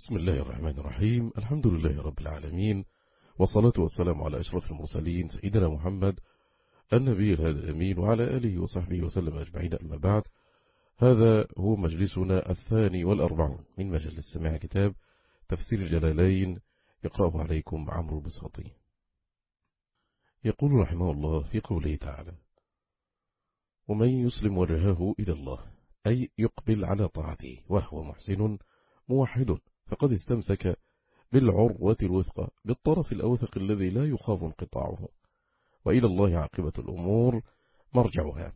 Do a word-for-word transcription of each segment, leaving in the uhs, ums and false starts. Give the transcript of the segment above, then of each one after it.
بسم الله الرحمن الرحيم. الحمد لله رب العالمين، والصلاة والسلام على أشرف المرسلين سيدنا محمد النبي الهادي الأمين وعلى آله وصحبه وسلم أجمعين، أما بعد. هذا هو مجلسنا الثاني والأربعون من مجلس سماع كتاب تفسير الجلالين، يقرأه عليكم عمرو البساطي. يقول رحمه الله في قوله تعالى: ومن يسلم وجهه إلى الله، أي يقبل على طاعته وهو محسن موحد، فقد استمسك بالعروة الوثقى بالطرف الأوثق الذي لا يخاف انقطاعه، وإلى الله عاقبة الأمور مرجعها.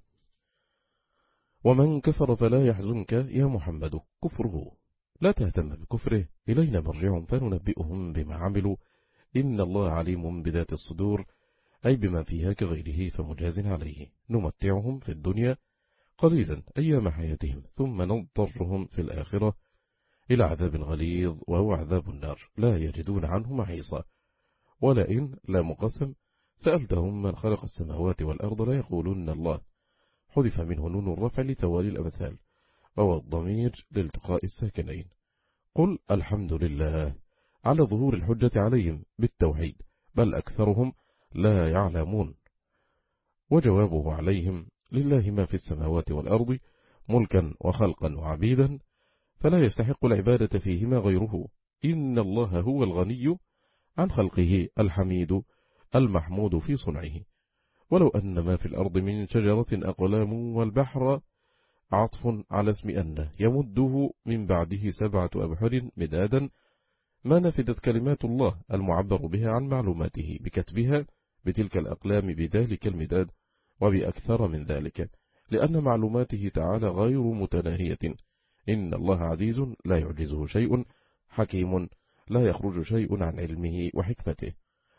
ومن كفر فلا يحزنك يا محمد كفره، لا تهتم بكفره، إلينا مرجعهم فننبئهم بما عملوا، إن الله عليم بذات الصدور، أي بما فيها كغيره فمجاز عليه. نمتعهم في الدنيا قليلا أيام حياتهم، ثم نضطرهم في الآخرة إلى عذاب غليظ وهو عذاب النار، لا يجدون عنه محيصا. ولئن لا مقسم سألتهم من خلق السماوات والأرض لا يقولون الله، حذف منه نون الرفع لتوالي الأمثال، وهو الضمير لالتقاء الساكنين. قل الحمد لله على ظهور الحجة عليهم بالتوحيد، بل أكثرهم لا يعلمون. وجوابه عليهم: لله ما في السماوات والأرض ملكا وخلقا وعبيدا، فلا يستحق العبادة فيهما غيره، إن الله هو الغني عن خلقه الحميد المحمود في صنعه. ولو أن ما في الأرض من شجرة أقلام والبحر عطف على اسم أن يمده من بعده سبعة أبحر مدادا، ما نفدت كلمات الله المعبر بها عن معلوماته بكتبها بتلك الأقلام بذلك المداد وبأكثر من ذلك، لأن معلوماته تعالى غير متناهية. إن الله عزيز لا يعجزه شيء، حكيم لا يخرج شيء عن علمه وحكمته.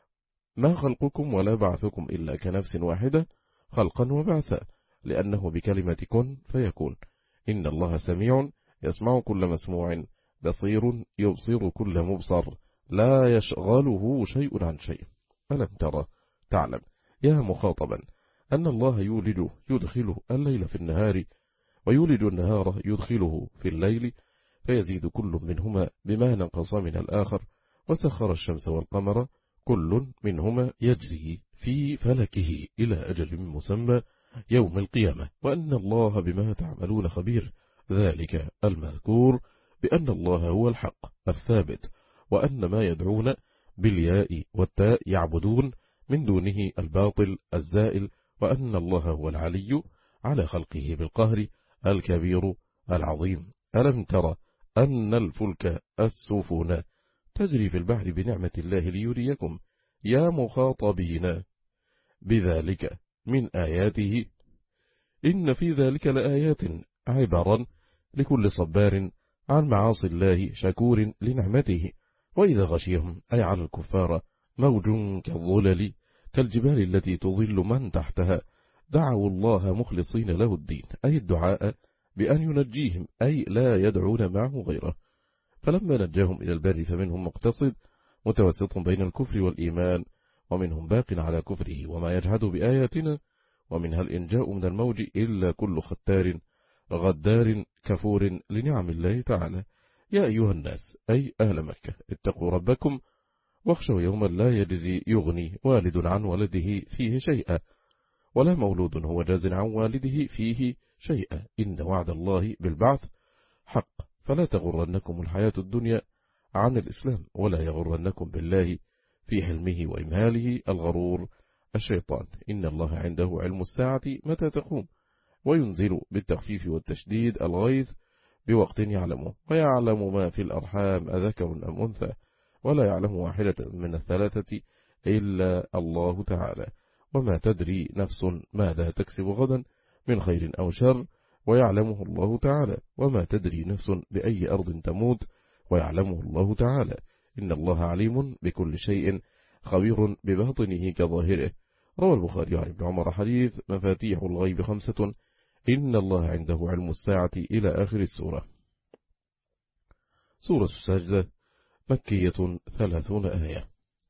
ما خلقكم ولا بعثكم إلا كنفس واحدة، خلقا وبعثا، لأنه بكلمة كن فيكون. إن الله سميع يسمع كل مسموع، بصير يبصر كل مبصر، لا يشغله شيء عن شيء. ألم ترى تعلم يا مخاطبا أن الله يولج يدخله الليل في النهار، ويولج النهار يدخله في الليل، فيزيد كل منهما بما نقص من الآخر، وسخر الشمس والقمر كل منهما يجري في فلكه إلى أجل مسمى يوم القيامة، وأن الله بما تعملون خبير. ذلك المذكور بأن الله هو الحق الثابت، وأن ما يدعون بالياء والتاء يعبدون من دونه الباطل الزائل، وأن الله هو العلي على خلقه بالقهر الكبير العظيم. ألم ترى أن الفلك السفن تجري في البحر بنعمة الله ليريكم يا مخاطبين بذلك من آياته، إن في ذلك لآيات عبرا لكل صبار عن معاصي الله شكور لنعمته. وإذا غشيهم أي على الكفار موج كالظلل كالجبال التي تظل من تحتها، دعوا الله مخلصين له الدين، أي الدعاء بأن ينجيهم، أي لا يدعون معه غيره. فلما نجاهم إلى البر فمنهم مقتصد متوسط بين الكفر والإيمان، ومنهم باق على كفره وما يجحد بآياتنا، ومنها الإنجاء من الموج إلا كل ختار غدار كفور لنعم الله تعالى. يا أيها الناس أي أهل مكة اتقوا ربكم واخشوا يوما لا يجزي يغني والد عن ولده فيه شيئا، ولا مولود هو جاز عن والده فيه شيئا، إن وعد الله بالبعث حق، فلا تغرنكم الحياة الدنيا عن الإسلام، ولا يغرنكم بالله في حلمه وإمهاله الغرور الشيطان. إن الله عنده علم الساعة متى تقوم، وينزل بالتخفيف والتشديد الغيث بوقت يعلمه، ويعلم ما في الأرحام أذكر أم أنثى، ولا يعلم واحدة من الثلاثة إلا الله تعالى. وما تدري نفس ماذا تكسب غدا من خير أو شر، ويعلمه الله تعالى. وما تدري نفس بأي أرض تموت، ويعلمه الله تعالى. إن الله عليم بكل شيء خبير بباطنه كظاهره. روى البخاري عن ابن عمر حديث: مفاتيح الغيب خمسة، إن الله عنده علم الساعة إلى آخر السورة. سورة السجدة مكية ثلاثون آية.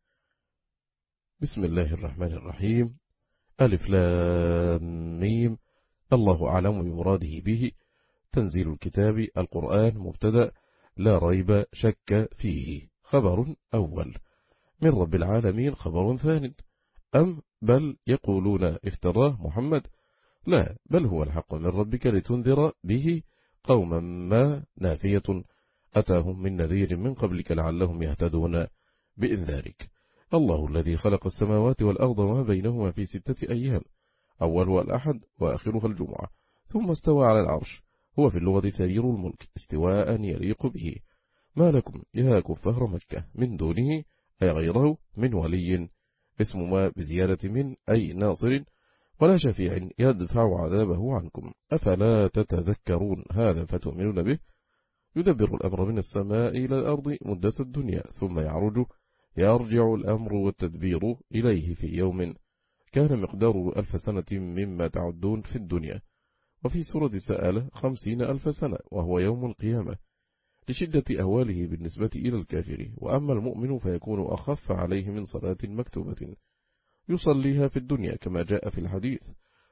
بسم الله الرحمن الرحيم. ألف لام ميم، الله أعلم بمراده به. تنزيل الكتاب القرآن مبتدأ، لا ريب شك فيه خبر أول، من رب العالمين خبر ثاني، أم بل يقولون افتراه محمد؟ لا، بل هو الحق من ربك لتنذر به قوما ما نافية أتاهم من نذير من قبلك لعلهم يهتدون بإنذارك. الله الذي خلق السماوات والأرض وما بينهما في ستة أيام، أولها الأحد وآخرها الجمعة، ثم استوى على العرش. هو في اللغة سرير الملك استواء يليق به. ما لكم يا كفار مكة من دونه أي غيره من ولي، اسم ما بزيادة من أي ناصر، ولا شفيع يدفع عذابه عنكم، أفلا تتذكرون هذا فتؤمنون به. يدبر الأمر من السماء إلى الأرض مدة الدنيا، ثم يعرج يرجع الأمر والتدبير إليه في يوم كان مقداره ألف سنة مما تعدون في الدنيا. وفي سورة سأل خمسين ألف سنة وهو يوم القيامة، لشدة أهواله بالنسبة إلى الكافر. وأما المؤمن فيكون أخف عليه من صلاة مكتوبة يصليها في الدنيا كما جاء في الحديث.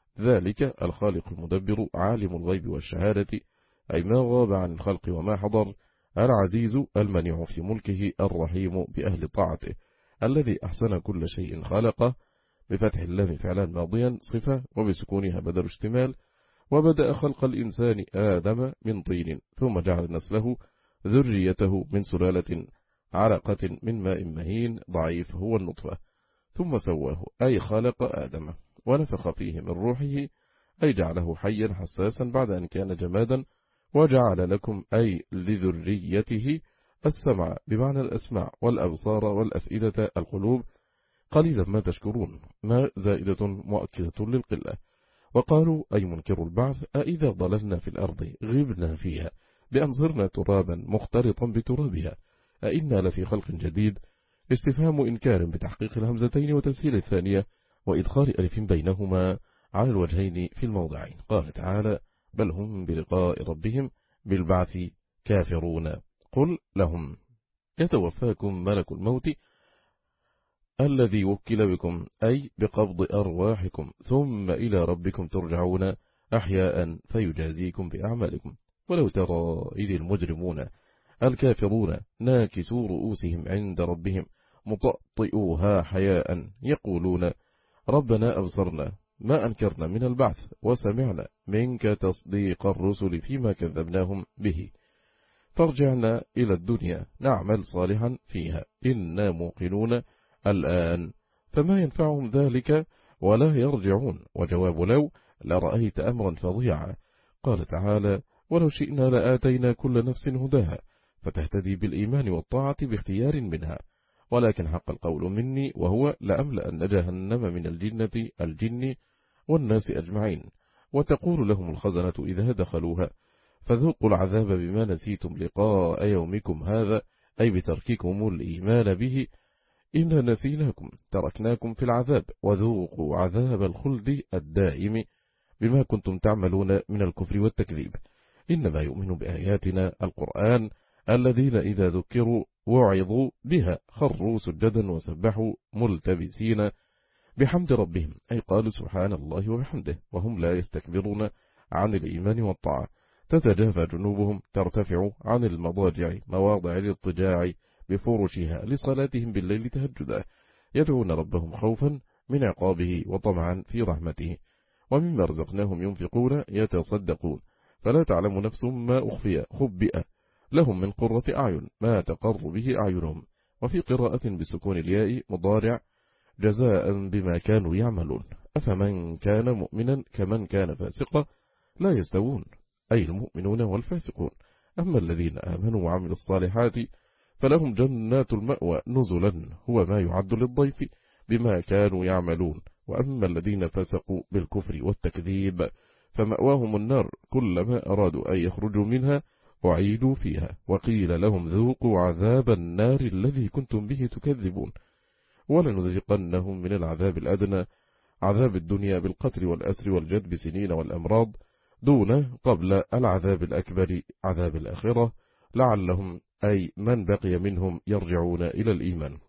ذلك الخالق المدبر عالم الغيب والشهادة، أي ما غاب عن الخلق وما حضر، العزيز المنيع في ملكه، الرحيم بأهل طاعته، الذي أحسن كل شيء خلقه، بفتح اللام فعلا ماضيا صفة وبسكونها بدل اشتمال. وبدأ خلق الإنسان آدم من طين، ثم جعل نسله ذريته من سلالة علقة من ماء مهين ضعيف هو النطفة، ثم سواه أي خلق آدم ونفخ فيه من روحه، أي جعله حيا حساسا بعد أن كان جمادا. وجعل لكم أي لذريته السمع بمعنى الأسماع، والأبصار والأفئدة القلوب، قليلا ما تشكرون، ما زائدة مؤكدة للقلة. وقالوا أي منكر البعث أئذا ضللنا في الأرض غبنا فيها بأن صرنا ترابا مختلطا بترابها أئنا لفي خلق جديد. استفهام إنكار بتحقيق الهمزتين وتسهيل الثانية وإدخال ألف بينهما على الوجهين في الموضعين. قال تعالى بل هم بلقاء ربهم بالبعث كافرون. قل لهم يتوفاكم ملك الموت الذي وكل بكم، أي بقبض أرواحكم، ثم إلى ربكم ترجعون أحياء فيجازيكم بأعمالكم. ولو ترى إذ المجرمون الكافرون ناكسوا رؤوسهم عند ربهم مطأطئوها حياء يقولون ربنا أبصرنا ما أنكرنا من البعث وسمعنا منك تصديق الرسل فيما كذبناهم به، فارجعنا إلى الدنيا نعمل صالحا فيها إنا موقنون الآن. فما ينفعهم ذلك ولا يرجعون. وجواب لو لرأيت أمرا فظيعا. قال تعالى ولو شئنا لآتينا كل نفس هداها فتهتدي بالإيمان والطاعة باختيار منها، ولكن حق القول مني وهو لأملأن جهنم من الجنة الجن والناس أجمعين. وتقول لهم الخزنة إذا دخلوها فذوقوا العذاب بما نسيتم لقاء يومكم هذا، أي بترككم الإيمان به، إنا نسيناكم تركناكم في العذاب وذوقوا عذاب الخلد الدائم بما كنتم تعملون من الكفر والتكذيب. إنما يؤمن بآياتنا القرآن الذين إذا ذكروا وعظوا بها خروا سجدا وسبحوا ملتبسين بحمد ربهم، أي قالوا سبحان الله وبحمده، وهم لا يستكبرون عن الإيمان والطاعة. تتجافى جنوبهم ترتفع عن المضاجع مواضع الاضطجاع بفرشها لصلاتهم بالليل تهجدا، يدعون ربهم خوفا من عقابه وطمعا في رحمته، ومما رزقناهم ينفقون يتصدقون، فلا تعلم نفس ما أخفي خبئ لهم من قرة أعين ما تقر به أعينهم. وفي قراءة بسكون الياء مضارع جزاء بما كانوا يعملون. أفمن كان مؤمنا كمن كان فاسقا لا يستوون، أي المؤمنون والفاسقون. أما الذين آمنوا وعملوا الصالحات فلهم جنات المأوى نزلا هو ما يعد للضيف بما كانوا يعملون. وأما الذين فسقوا بالكفر والتكذيب فمأواهم النار كلما أرادوا أن يخرجوا منها أعيدوا فيها وقيل لهم ذوقوا عذاب النار الذي كنتم به تكذبون. ولنذيقنهم من العذاب الأدنى عذاب الدنيا بالقتل والأسر والجدب سنين والأمراض دون قبل العذاب الأكبر عذاب الآخرة لعلهم أي من بقي منهم يرجعون إلى الإيمان.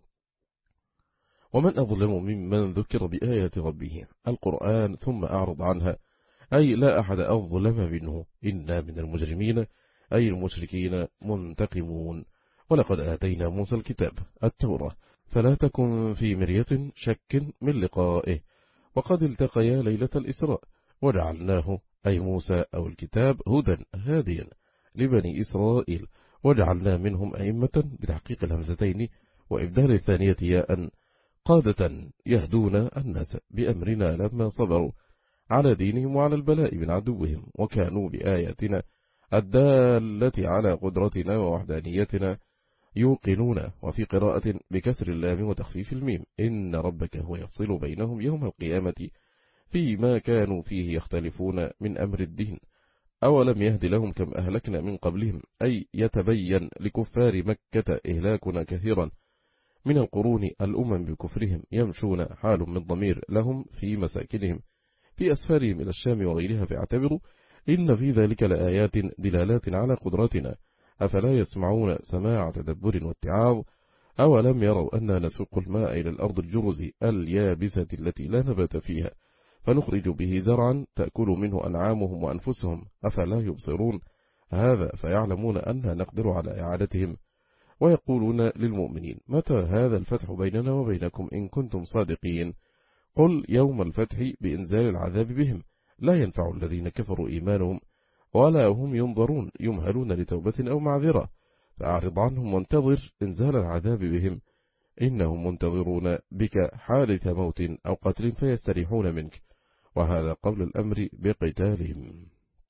ومن أظلم ممن ذكر بآيات ربه القرآن ثم أعرض عنها، أي لا أحد أظلم منه. إنا من المجرمين أي المشركين منتقمون. ولقد آتينا موسى الكتاب التوراة فلا تكن في مرية شك من لقائه. وقد التقيا ليلة الإسراء وجعلناه أي موسى أو الكتاب هدى هاديا لبني إسرائيل، وجعلنا منهم أئمة بتحقيق الهمزتين وإبدال الثانية ياء قادة يهدون الناس بأمرنا لما صبروا على دينهم وعلى البلاء من عدوهم، وكانوا بآياتنا الدالة على قدرتنا ووحدانيتنا يوقنون. وفي قراءة بكسر اللام وتخفيف الميم إن ربك هو يفصل بينهم يوم القيامة فيما كانوا فيه يختلفون من أمر الدين. أولم يهد لهم كم أهلكنا من قبلهم، أي يتبين لكفار مكة إهلاكنا كثيرا من القرون الأمم بكفرهم، يمشون حال من ضمير لهم في مساكنهم في أسفارهم إلى الشام وغيرها، فاعتبروا إن في ذلك لآيات دلالات على قدرتنا، أفلا يسمعون سماع تدبر واتعاظ. أولم يروا أننا نسوق الماء إلى الأرض الجرز اليابسة التي لا نبات فيها فنخرج به زرعا تأكل منه أنعامهم وأنفسهم، أفلا يبصرون. هذا فيعلمون أننا نقدر على إعادتهم. ويقولون للمؤمنين متى هذا الفتح بيننا وبينكم إن كنتم صادقين؟ قل يوم الفتح بإنزال العذاب بهم لا ينفع الذين كفروا إيمانهم ولا هم ينظرون يمهلون لتوبة أو معذرة، فأعرض عنهم وانتظر إنزال العذاب بهم إنهم منتظرون بك حادث موت أو قتل فيستريحون منك، وهذا قبل الأمر بقتالهم.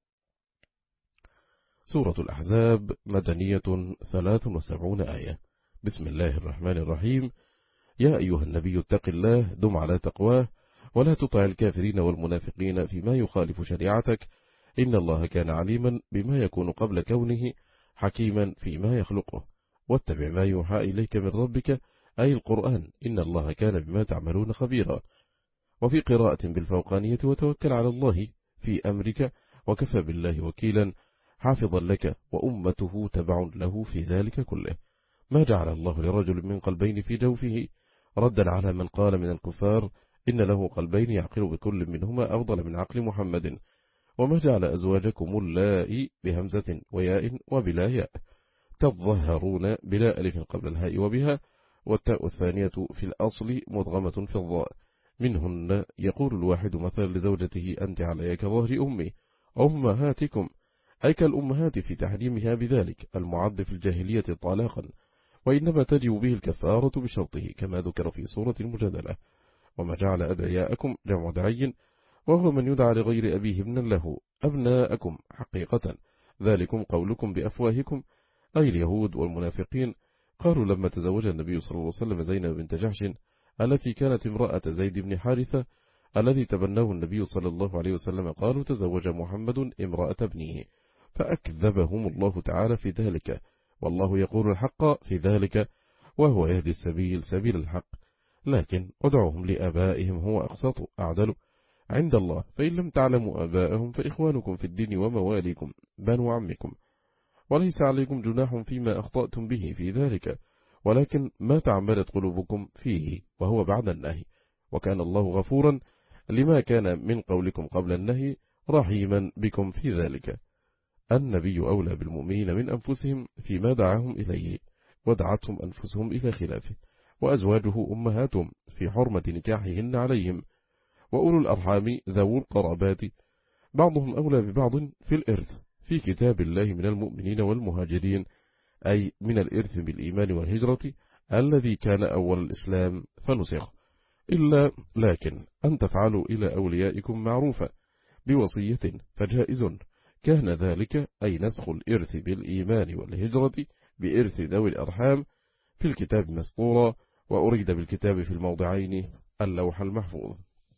سورة الأحزاب مدنية ثلاث وسبعون آية. بسم الله الرحمن الرحيم. يا أيها النبي اتق الله دم على تقواه ولا تطع الكافرين والمنافقين فيما يخالف شريعتك، إن الله كان عليما بما يكون قبل كونه حكيما فيما يخلقه، واتبع ما يوحى إليك من ربك أي القرآن إن الله كان بما تعملون خبيرا. وفي قراءة بالفوقانية وتوكل على الله في أمرك وكفى بالله وكيلا حافظا لك وأمته تبع له في ذلك كله. ما جعل الله لرجل من قلبين في جوفه ردا على من قال من الكفار إن له قلبين يعقل بكل منهما أفضل من عقل محمد. وما جعل أزواجكم اللائي بهمزة وياء وبلا ياء تظهرون بلا ألف قبل الهاء وبها، والتاء الثانية في الأصل مضغمة في الضاء. منهن يقول الواحد مثلا لزوجته أنت علي كظهر أمي أمهاتكم، أي كالأمهات في تحريمها بذلك المعد في الجاهلية طلاقا، وإنما تجب به الكفارة بشرطه كما ذكر في سورة المجادلة. وما جعل أدعياءكم جمع دعي وهو من يدعى لغير أبيه ابنا له أبناءكم حقيقة ذلكم قولكم بأفواهكم، أي اليهود والمنافقين. قالوا لما تزوج النبي صلى الله عليه وسلم زينب بنت جحش التي كانت امرأة زيد بن حارثة الذي تبناه النبي صلى الله عليه وسلم، قالوا تزوج محمد امرأة ابنه، فأكذبهم الله تعالى في ذلك، والله يقول الحق في ذلك وهو يهدي السبيل سبيل الحق. لكن ادعوهم لآبائهم هو أقسط أعدل عند الله، فإن لم تعلموا آباءهم فإخوانكم في الدين ومواليكم بنو عمكم، وليس عليكم جناح فيما أخطأتم به في ذلك، ولكن ما تعمدت قلوبكم فيه وهو بعد النهي، وكان الله غفورا لما كان من قولكم قبل النهي رحيما بكم في ذلك. النبي أولى بالمؤمنين من أنفسهم فيما دعاهم إليه ودعتهم أنفسهم إلى خلافه، وأزواجه أمهاتهم في حرمة نكاحهن عليهم، وأولو الأرحام ذو القرابات بعضهم أولى ببعض في الإرث في كتاب الله من المؤمنين والمهاجرين، أي من الإرث بالإيمان والهجرة الذي كان أول الإسلام فنسخ، إلا لكن أن تفعلوا إلى أوليائكم معروفا بوصية فجائز، كان ذلك أي نسخ الإرث بالإيمان والهجرة بإرث ذوي الأرحام في الكتاب مسطورا، وأريد بالكتاب في الموضعين اللوح المحفوظ.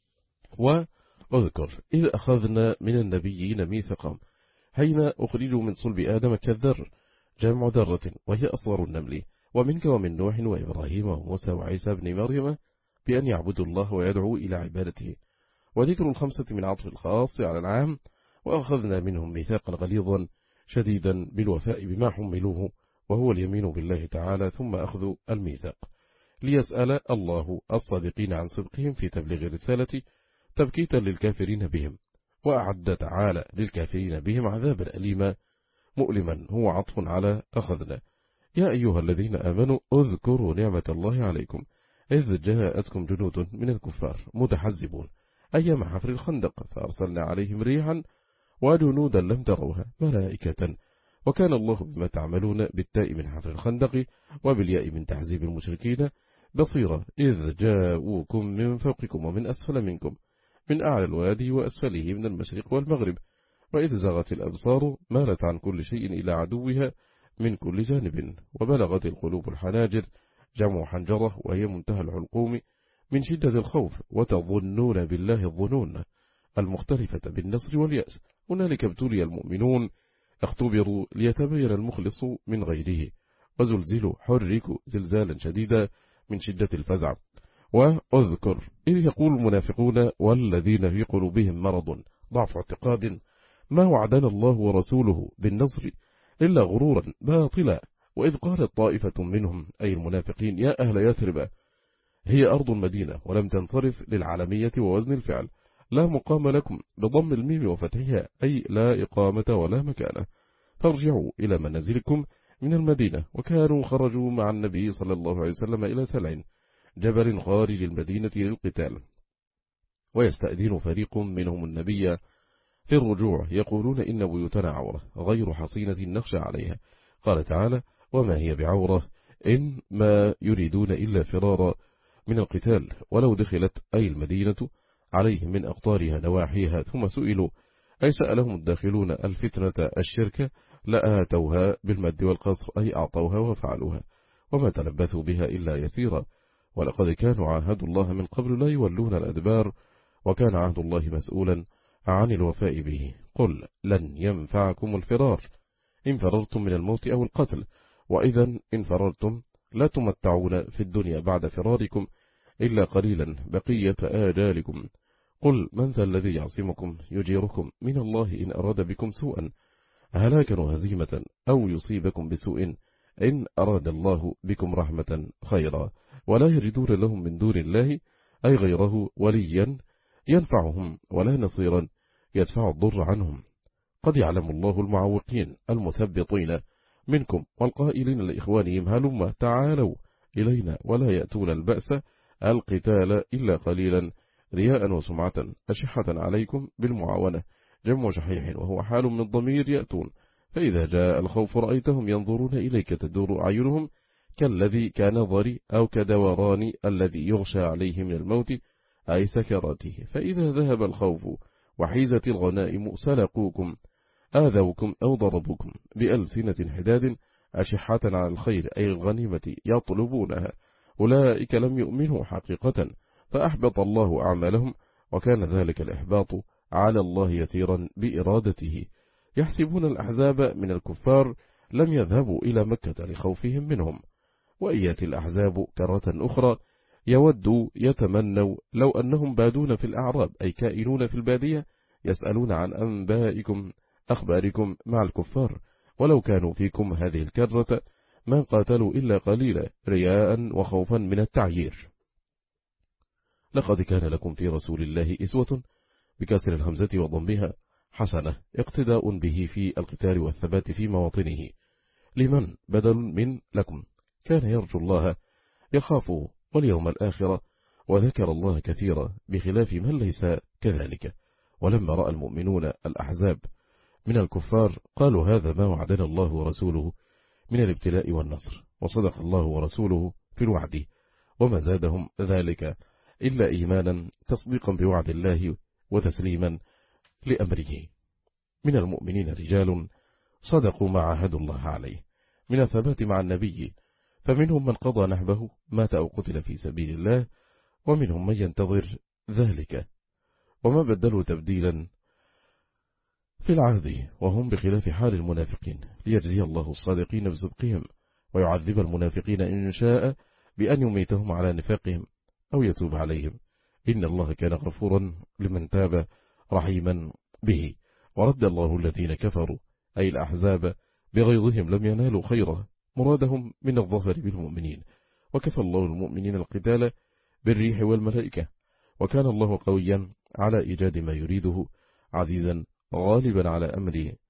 وأذكر إذ أخذنا من النبيين ميثاقهم حين أخرجوا من صلب آدم كالذر جمع ذرة وهي أصغر النمل، ومنك ومن نوح وإبراهيم وموسى وعيسى بن مريم بأن يعبدوا الله ويدعوا إلى عبادته. وذكر الخمسة من عطف الخاص على العام، وأخذنا منهم ميثاقا غليظا شديدا بالوفاء بما حملوه وهو اليمين بالله تعالى، ثم أخذ الميثاق ليسأل الله الصادقين عن صدقهم في تبليغ الرسالة تبكيتا للكافرين بهم، وأعد تعالى للكافرين بهم عذابا أليما، مؤلما هو عطف على أخذنا. يا أيها الذين آمنوا اذكروا نعمة الله عليكم إذ جاءتكم جنود من الكفار متحزبون أيام حفر الخندق فأرسلنا عليهم ريحا وجنودا لم تروها ملائكة وكان الله بما تعملون بالتاء من حفر الخندق وبالياء من تحزيب المشركين بصيرة إذ جاءوكم من فوقكم ومن أسفل منكم من أعلى الوادي وأسفله من المشرق والمغرب وإذ زغت الأبصار مالت عن كل شيء إلى عدوها من كل جانب وبلغت القلوب الحناجر جمع حنجرة وهي منتهى الحلقوم من شدة الخوف وتظنون بالله الظنون المختلفة بالنصر واليأس هنالك ابتلي المؤمنون اختبروا ليتبين المخلص من غيره وزلزلوا حركوا زلزالا شديدا من شدة الفزع. وأذكر إذ يقول المنافقون والذين في قلوبهم مرض ضعف اعتقاد ما وعدنا الله ورسوله بالنصر إلا غرورا باطلا وإذ قالت طائفة منهم أي المنافقين يا أهل يثرب هي أرض المدينة ولم تنصرف للعالمية ووزن الفعل لا مقام لكم بضم الميم وفتحها أي لا إقامة ولا مكانة فارجعوا إلى منازلكم من المدينة وكانوا خرجوا مع النبي صلى الله عليه وسلم إلى سلع جبل خارج المدينة للقتال ويستأذن فريق منهم النبي في الرجوع يقولون إن بيوتنا عورة غير حصينة نخشى عليها قال تعالى وما هي بعورة إن ما يريدون إلا فرارا من القتال ولو دخلت أي المدينة عليهم من أقطارها نواحيها ثم سئلوا أي سألهم الداخلون الفتنة الشركة لآتوها بالمد والقصر أي أعطوها وفعلوها وما تلبثوا بها إلا يسيرا ولقد كانوا عاهدوا الله من قبل لا يولون الأدبار وكان عهد الله مسؤولا عن الوفاء به قل لن ينفعكم الفرار إن فررتم من الموت أو القتل وإذا إن فررتم لا تمتعون في الدنيا بعد فراركم إلا قليلا بقية آجالكم قل من ذا الذي يعصمكم يجيركم من الله إن أراد بكم سوءا هلاكا وهزيمة أو يصيبكم بسوء إن أراد الله بكم رحمة خيرا ولا يجدون لهم من دون الله أي غيره وليا ينفعهم ولا نصيرا يدفع الضر عنهم قد يعلم الله المعوقين المثبطين منكم والقائلين لإخوانهم هلما تعالوا إلينا ولا يأتون البأس القتال إلا قليلا رياء وسمعة أشحة عليكم بالمعاونة جمع شحيح وهو حال من الضمير يأتون فإذا جاء الخوف رأيتهم ينظرون إليك تدور أعينهم كالذي كنظر أو كدوران الذي يغشى عليه من الموت أي سكراته فإذا ذهب الخوف وحيزت الغنائم سلقوكم آذوكم أو ضربوكم بألسنة حداد أشحة على الخير أي الغنيمة يطلبونها أولئك لم يؤمنوا حقيقة فأحبط الله أعمالهم وكان ذلك الإحباط على الله يسيرا بإرادته يحسبون الأحزاب من الكفار لم يذهبوا إلى مكة لخوفهم منهم وإيات الأحزاب كرة أخرى يودوا يتمنوا لو أنهم بادون في الأعراب أي كائنون في البادية يسألون عن أنبائكم أخباركم مع الكفار ولو كانوا فيكم هذه الكرة ما قاتلوا إلا قليلا رياء وخوفا من التعيير لقد كان لكم في رسول الله إسوة بكسر الهمزة وضمها حسنة اقتداء به في القتال والثبات في مواطنه لمن بدل من لكم كان يرجو الله يخافه واليوم الآخرة وذكر الله كثيرا بخلاف من ليس كذلك ولما رأى المؤمنون الأحزاب من الكفار قالوا هذا ما وعدنا الله ورسوله من الابتلاء والنصر وصدق الله ورسوله في الوعد وما زادهم ذلك إلا إيمانا تصديقا بوعد الله وتسليما لأمره من المؤمنين رجال صدقوا ما عاهدوا الله عليه من الثبات مع النبي فمنهم من قضى نحبه مات أو قتل في سبيل الله ومنهم من ينتظر ذلك وما بدلوا تبديلا في العهد وهم بخلاف حال المنافقين ليجزي الله الصادقين بصدقهم ويعذب المنافقين إن شاء بأن يميتهم على نفاقهم أو يتوب عليهم إن الله كان غفورا لمن تاب رحيما به ورد الله الذين كفروا أي الأحزاب بغيظهم لم ينالوا خيرا مرادهم من الظهر بالمؤمنين وكفى الله المؤمنين القتال بالريح والملائكة وكان الله قويا على إيجاد ما يريده عزيزا غالبا على أمره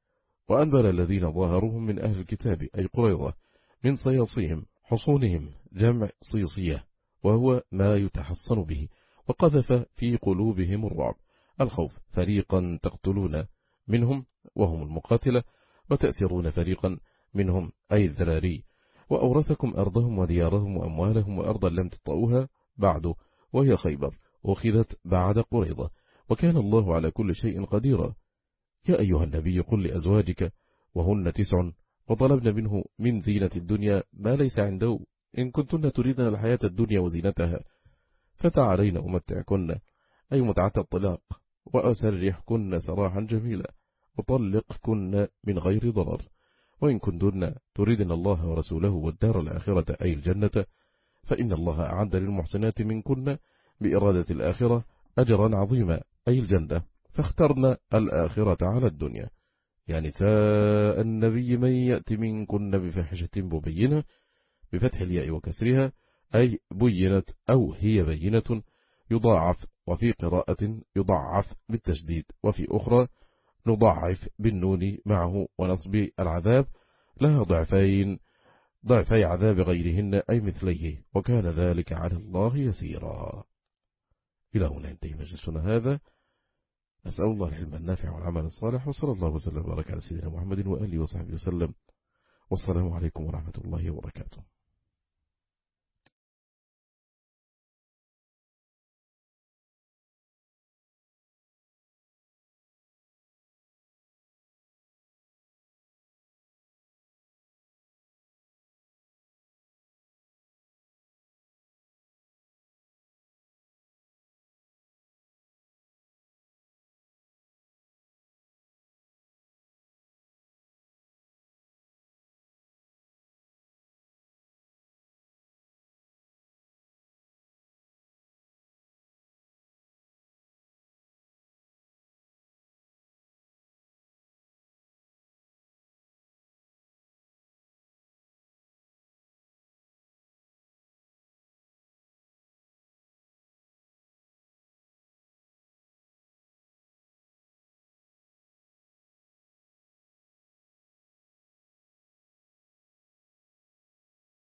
وأنزل الذين ظاهروهم من أهل الكتاب أي قريظة من صياصيهم حصونهم جمع صيصية وهو ما يتحصن به، وقذف في قلوبهم الرعب الخوف، فريقا تقتلون منهم وهم المقاتلة وتأسرون فريقا منهم أي الذراري، وأورثكم أرضهم وديارهم وأموالهم وأرضا لم تطؤوها بعد وهي خيبر أخذت بعد قريظة، وكان الله على كل شيء قديرا. يا أيها النبي قل لأزواجك وهن تسع وطلبن منه من زينة الدنيا ما ليس عنده إن كنتن تريدن الحياة الدنيا وزينتها فتعالين أمتعكن أي متعة الطلاق وأسرحكن سراحا جميلا وطلقكن من غير ضرر، وإن كنتن تريدن الله ورسوله والدار الآخرة أي الجنة فإن الله أعد للمحسنات منكن بإرادة الآخرة أجرا عظيما أي الجنة، فاخترن الآخرة على الدنيا. يا نساء النبي من يأتي منكن بفحشة مبينة بفتح الياء وكسرها أي بينت أو هي بينة يضاعف، وفي قراءة يضعف بالتشديد، وفي أخرى نضعف بالنون معه ونصب العذاب لها ضعفين ضعفي عذاب غيرهن أي مثليه، وكان ذلك على الله يسيرا. إلى هنا ينتهي مجلسنا هذا، نسأل الله العلم النافع والعمل الصالح، وصلى الله وسلم وبارك على سيدنا محمد وآله وصحبه وسلم، والسلام عليكم ورحمة الله وبركاته.